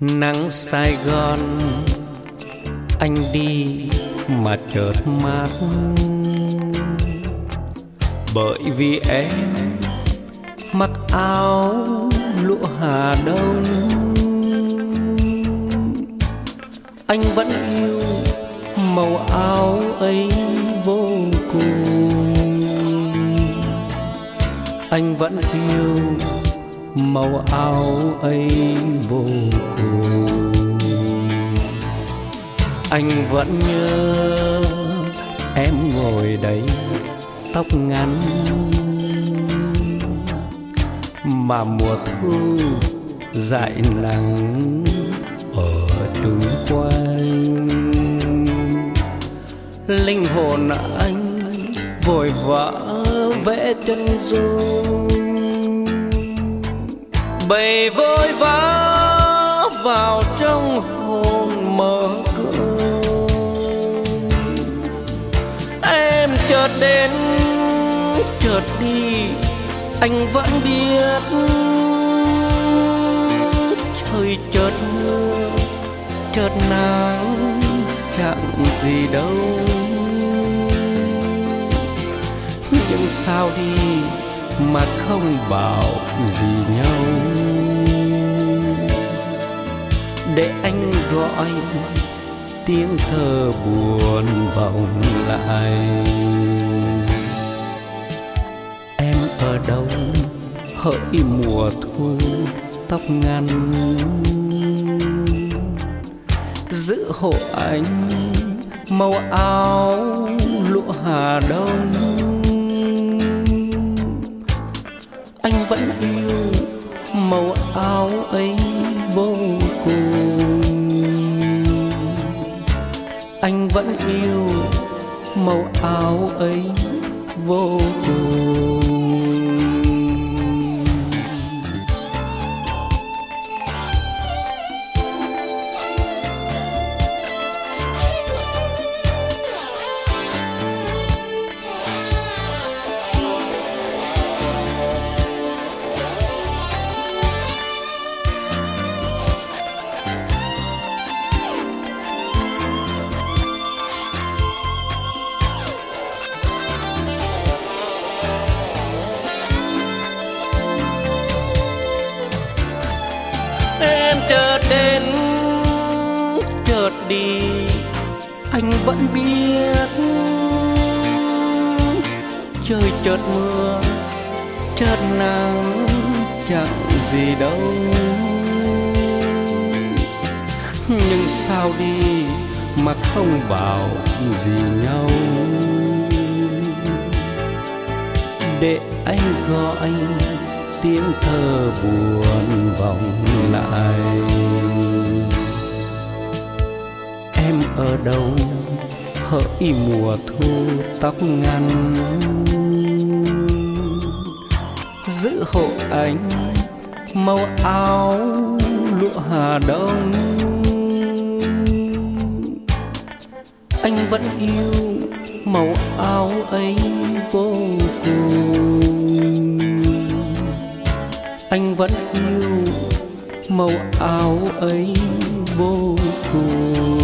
Nắng Sài Gòn anh đi mà chợt mát, bởi vì em mặc áo lụa Hà Đông. Anh vẫn yêu màu áo ấy vô cùng, anh vẫn yêu màu áo ấy vô cùng. Anh vẫn nhớ em ngồi đấy tóc ngắn, mà mùa thu dại nắng ở chung quanh. Linh hồn anh vội vã vẽ chân dung, bầy vội vã vào trong hồn mở cửa. Em chợt đến chợt đi, anh vẫn biết trời chợt mưa chợt nắng chẳng gì đâu. Nhưng sao đi mà không bảo gì nhau, để anh gọi tiếng thơ buồn vọng lại. Em ở đâu hỡi mùa thu tóc ngắn, giữ hộ anh màu áo lụa Hà Đông. Anh vẫn yêu màu áo ấy vô cùng, anh vẫn yêu màu áo ấy vô cùng. Em chợt đến chợt đi, anh vẫn biết trời chợt mưa chợt nắng chẳng gì đâu. Nhưng sao đi mà không bảo gì nhau, để anh gọi tiếng thơ buồn vọng lại. Em ở đâu hỡi mùa thu tóc ngắn, giữ hộ anh màu áo lụa Hà Đông. Anh vẫn yêu màu áo ấy vô cùng, anh vẫn yêu màu áo ấy vô cùng.